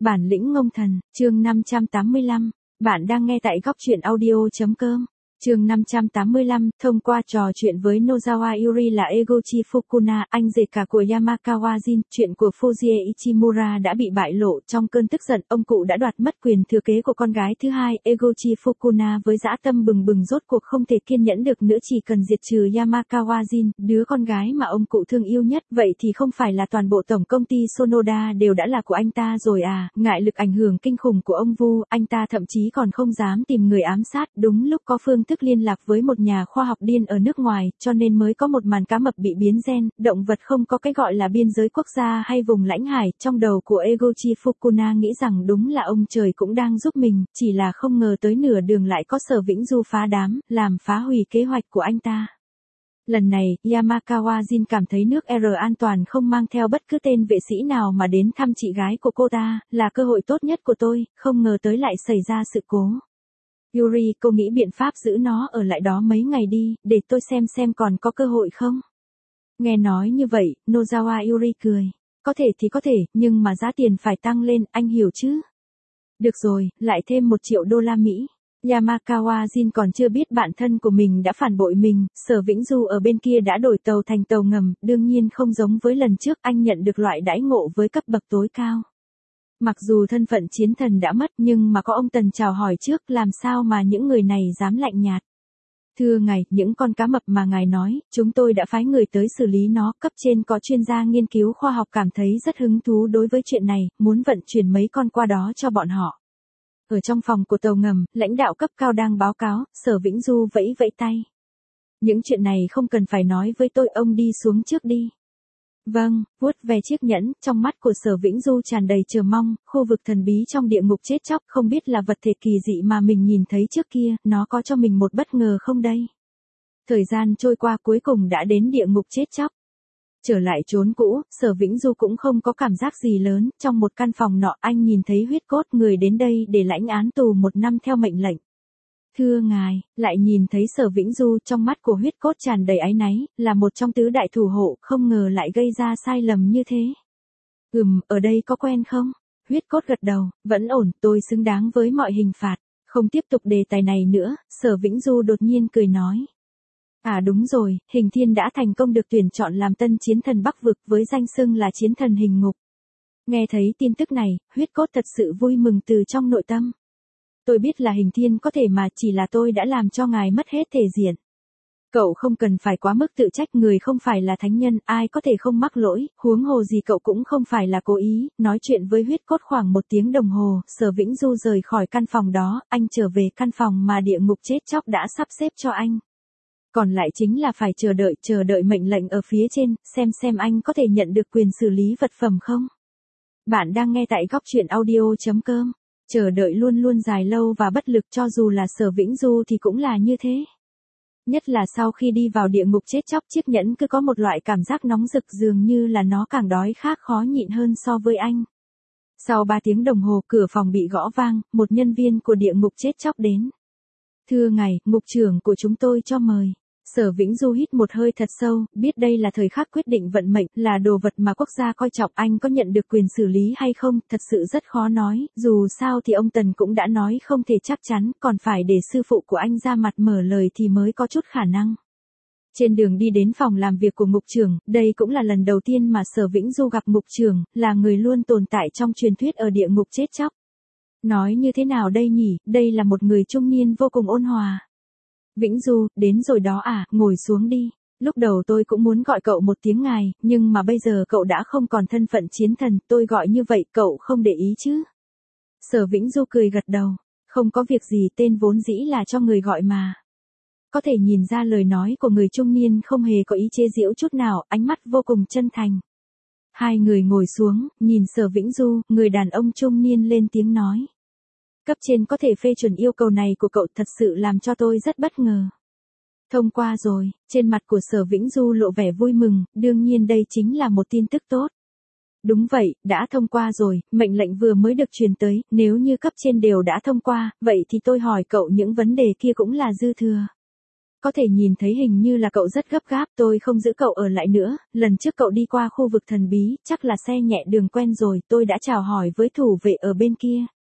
Bản lĩnh ngông thần, chương 585, bạn đang nghe tại góc truyện audio.com. Chương 585, thông qua trò chuyện với Nozawa Yuri là Egochi Fukuna, anh rể cả của Yamakawa Jin, chuyện của Fujie Ichimura đã bị bại lộ. Trong cơn tức giận, ông cụ đã đoạt mất quyền thừa kế của con gái thứ hai. Egochi Fukuna với dã tâm bừng bừng rốt cuộc không thể kiên nhẫn được nữa, chỉ cần diệt trừ Yamakawa Jin, đứa con gái mà ông cụ thương yêu nhất. Vậy thì không phải là toàn bộ tổng công ty Sonoda đều đã là của anh ta rồi à? Ngại lực ảnh hưởng kinh khủng của ông Vu, anh ta thậm chí còn không dám tìm người ám sát. Đúng lúc có phương thức liên lạc với một nhà khoa học điên ở nước ngoài, cho nên mới có một màn cá mập bị biến gen. Động vật không có cái gọi là biên giới quốc gia hay vùng lãnh hải. Trong đầu của Egochi Fukuna nghĩ rằng đúng là ông trời cũng đang giúp mình, chỉ là không ngờ tới nửa đường lại có Sở Vĩnh Du phá đám, làm phá hủy kế hoạch của anh ta. Lần này, Yamakawa Jin cảm thấy nước R an toàn không mang theo bất cứ tên vệ sĩ nào mà đến thăm chị gái của cô ta, là cơ hội tốt nhất của tôi, không ngờ tới lại xảy ra sự cố. Yuri, cô nghĩ biện pháp giữ nó ở lại đó mấy ngày đi, để tôi xem còn có cơ hội không? Nghe nói như vậy, Nozawa Yuri cười. Có thể thì có thể, nhưng mà giá tiền phải tăng lên, anh hiểu chứ? Được rồi, lại thêm 1 triệu đô la Mỹ. Yamakawa Jin còn chưa biết bạn thân của mình đã phản bội mình. Sở Vĩnh Du ở bên kia đã đổi tàu thành tàu ngầm, đương nhiên không giống với lần trước, anh nhận được loại đãi ngộ với cấp bậc tối cao. Mặc dù thân phận chiến thần đã mất nhưng mà có ông Tần chào hỏi trước, làm sao mà những người này dám lạnh nhạt. Thưa ngài, những con cá mập mà ngài nói, chúng tôi đã phái người tới xử lý nó, cấp trên có chuyên gia nghiên cứu khoa học cảm thấy rất hứng thú đối với chuyện này, muốn vận chuyển mấy con qua đó cho bọn họ. Ở trong phòng của tàu ngầm, lãnh đạo cấp cao đang báo cáo. Sở Vĩnh Du vẫy vẫy tay. Những chuyện này không cần phải nói với tôi, ông đi xuống trước đi. Vâng, vuốt về chiếc nhẫn, trong mắt của Sở Vĩnh Du tràn đầy chờ mong. Khu vực thần bí trong địa ngục chết chóc, không biết là vật thể kỳ dị mà mình nhìn thấy trước kia, nó có cho mình một bất ngờ không đây? Thời gian trôi qua, cuối cùng đã đến địa ngục chết chóc. Trở lại chốn cũ, Sở Vĩnh Du cũng không có cảm giác gì lớn. Trong một căn phòng nọ, anh nhìn thấy huyết cốt, người đến đây để lãnh án tù 1 năm theo mệnh lệnh. Thưa ngài, lại nhìn thấy Sở Vĩnh Du, trong mắt của huyết cốt tràn đầy áy náy, là một trong tứ đại thủ hộ, không ngờ lại gây ra sai lầm như thế. Ở đây có quen không? Huyết cốt gật đầu, vẫn ổn, tôi xứng đáng với mọi hình phạt. Không tiếp tục đề tài này nữa, Sở Vĩnh Du đột nhiên cười nói. À đúng rồi, Hình Thiên đã thành công được tuyển chọn làm tân chiến thần Bắc Vực với danh xưng là chiến thần hình ngục. Nghe thấy tin tức này, huyết cốt thật sự vui mừng từ trong nội tâm. Tôi biết là Hình Thiên có thể mà, chỉ là tôi đã làm cho ngài mất hết thể diện. Cậu không cần phải quá mức tự trách, người không phải là thánh nhân, ai có thể không mắc lỗi, huống hồ gì cậu cũng không phải là cố ý. Nói chuyện với huyết cốt khoảng 1 tiếng đồng hồ, Sở Vĩnh Du rời khỏi căn phòng đó, anh trở về căn phòng mà địa ngục chết chóc đã sắp xếp cho anh. Còn lại chính là phải chờ đợi mệnh lệnh ở phía trên, xem anh có thể nhận được quyền xử lý vật phẩm không. Bạn đang nghe tại góc truyện audio.com. Chờ đợi luôn luôn dài lâu và bất lực, cho dù là Sở Vĩnh Du thì cũng là như thế. Nhất là sau khi đi vào địa ngục chết chóc, chiếc nhẫn cứ có một loại cảm giác nóng rực, dường như là nó càng đói khát khó nhịn hơn so với anh. Sau 3 tiếng đồng hồ, cửa phòng bị gõ vang, một nhân viên của địa ngục chết chóc đến. Thưa ngài, ngục trưởng của chúng tôi cho mời. Sở Vĩnh Du hít một hơi thật sâu, biết đây là thời khắc quyết định vận mệnh, là đồ vật mà quốc gia coi trọng. Anh có nhận được quyền xử lý hay không, thật sự rất khó nói, dù sao thì ông Tần cũng đã nói không thể chắc chắn, còn phải để sư phụ của anh ra mặt mở lời thì mới có chút khả năng. Trên đường đi đến phòng làm việc của ngục trưởng, đây cũng là lần đầu tiên mà Sở Vĩnh Du gặp ngục trưởng, là người luôn tồn tại trong truyền thuyết ở địa ngục chết chóc. Nói như thế nào đây nhỉ, đây là một người trung niên vô cùng ôn hòa. Vĩnh Du, đến rồi đó à, ngồi xuống đi. Lúc đầu tôi cũng muốn gọi cậu một tiếng ngài, nhưng mà bây giờ cậu đã không còn thân phận chiến thần, tôi gọi như vậy cậu không để ý chứ? Sở Vĩnh Du cười gật đầu. Không có việc gì, tên vốn dĩ là cho người gọi mà. Có thể nhìn ra lời nói của người trung niên không hề có ý chế giễu chút nào, ánh mắt vô cùng chân thành. Hai người ngồi xuống, nhìn Sở Vĩnh Du, người đàn ông trung niên lên tiếng nói. Cấp trên có thể phê chuẩn yêu cầu này của cậu, thật sự làm cho tôi rất bất ngờ. Thông qua rồi, trên mặt của Sở Vĩnh Du lộ vẻ vui mừng, đương nhiên đây chính là một tin tức tốt. Đúng vậy, đã thông qua rồi, mệnh lệnh vừa mới được truyền tới, nếu như cấp trên đều đã thông qua, vậy thì tôi hỏi cậu những vấn đề kia cũng là dư thừa. có thể nhìn thấy hình như là cậu rất gấp gáp, tôi không giữ cậu ở lại nữa, lần trước cậu đi qua khu vực thần bí, chắc là xe nhẹ đường quen rồi, tôi đã chào hỏi với thủ vệ ở bên kia.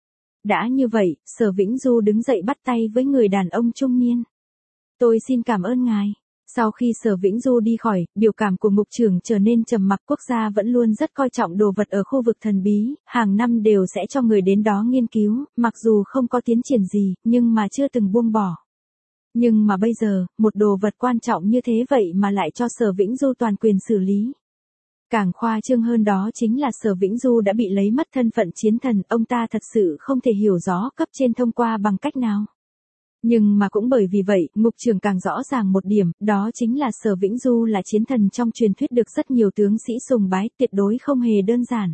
Đã như vậy, Sở Vĩnh Du đứng dậy bắt tay với người đàn ông trung niên. Tôi xin cảm ơn ngài. Sau khi Sở Vĩnh Du đi khỏi, biểu cảm của mục trưởng trở nên trầm mặc. Quốc gia vẫn luôn rất coi trọng đồ vật ở khu vực thần bí, hàng năm đều sẽ cho người đến đó nghiên cứu, mặc dù không có tiến triển gì, nhưng mà chưa từng buông bỏ. Nhưng mà bây giờ, một đồ vật quan trọng như thế vậy mà lại cho Sở Vĩnh Du toàn quyền xử lý. Càng khoa trương hơn đó chính là Sở Vĩnh Du đã bị lấy mất thân phận chiến thần, ông ta thật sự không thể hiểu rõ cấp trên thông qua bằng cách nào. Nhưng mà cũng bởi vì vậy, mục trưởng càng rõ ràng một điểm, đó chính là Sở Vĩnh Du là chiến thần trong truyền thuyết được rất nhiều tướng sĩ sùng bái, tuyệt đối không hề đơn giản.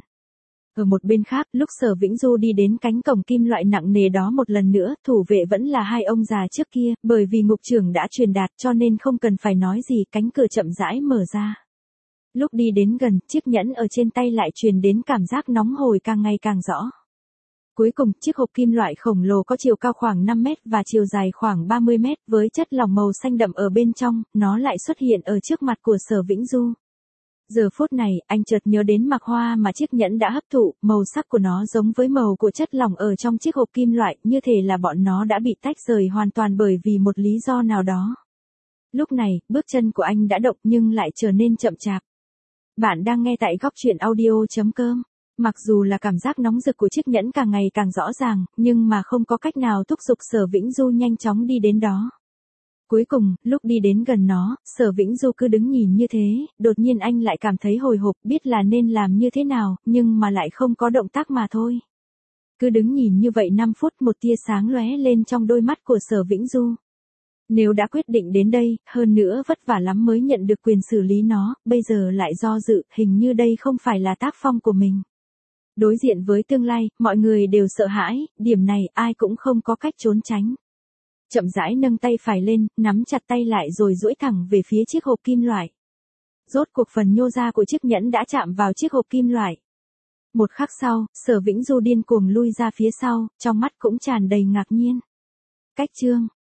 Ở một bên khác, lúc Sở Vĩnh Du đi đến cánh cổng kim loại nặng nề đó một lần nữa, thủ vệ vẫn là hai ông già trước kia, bởi vì mục trưởng đã truyền đạt cho nên không cần phải nói gì, cánh cửa chậm rãi mở ra. Lúc đi đến gần, chiếc nhẫn ở trên tay lại truyền đến cảm giác nóng hổi càng ngày càng rõ. Cuối cùng, chiếc hộp kim loại khổng lồ có chiều cao khoảng 5 mét và chiều dài khoảng 30 mét với chất lỏng màu xanh đậm ở bên trong, nó lại xuất hiện ở trước mặt của Sở Vĩnh Du. Giờ phút này, anh chợt nhớ đến mạc hoa mà chiếc nhẫn đã hấp thụ, màu sắc của nó giống với màu của chất lỏng ở trong chiếc hộp kim loại, như thể là bọn nó đã bị tách rời hoàn toàn bởi vì một lý do nào đó. Lúc này, bước chân của anh đã động nhưng lại trở nên chậm chạp. Bạn đang nghe tại góc truyện audio.com. Mặc dù là cảm giác nóng rực của chiếc nhẫn càng ngày càng rõ ràng, nhưng mà không có cách nào thúc giục Sở Vĩnh Du nhanh chóng đi đến đó. Cuối cùng, lúc đi đến gần nó, Sở Vĩnh Du cứ đứng nhìn như thế, đột nhiên anh lại cảm thấy hồi hộp, biết là nên làm như thế nào, nhưng mà lại không có động tác mà thôi. Cứ đứng nhìn như vậy 5 phút, một tia sáng lóe lên trong đôi mắt của Sở Vĩnh Du. Nếu đã quyết định đến đây, hơn nữa vất vả lắm mới nhận được quyền xử lý nó, bây giờ lại do dự, hình như đây không phải là tác phong của mình. Đối diện với tương lai, mọi người đều sợ hãi, điểm này ai cũng không có cách trốn tránh. Chậm rãi nâng tay phải lên, nắm chặt tay lại rồi duỗi thẳng về phía chiếc hộp kim loại. Rốt cuộc phần nhô ra của chiếc nhẫn đã chạm vào chiếc hộp kim loại. Một khắc sau, Sở Vĩnh Du điên cuồng lui ra phía sau, trong mắt cũng tràn đầy ngạc nhiên. Cách chương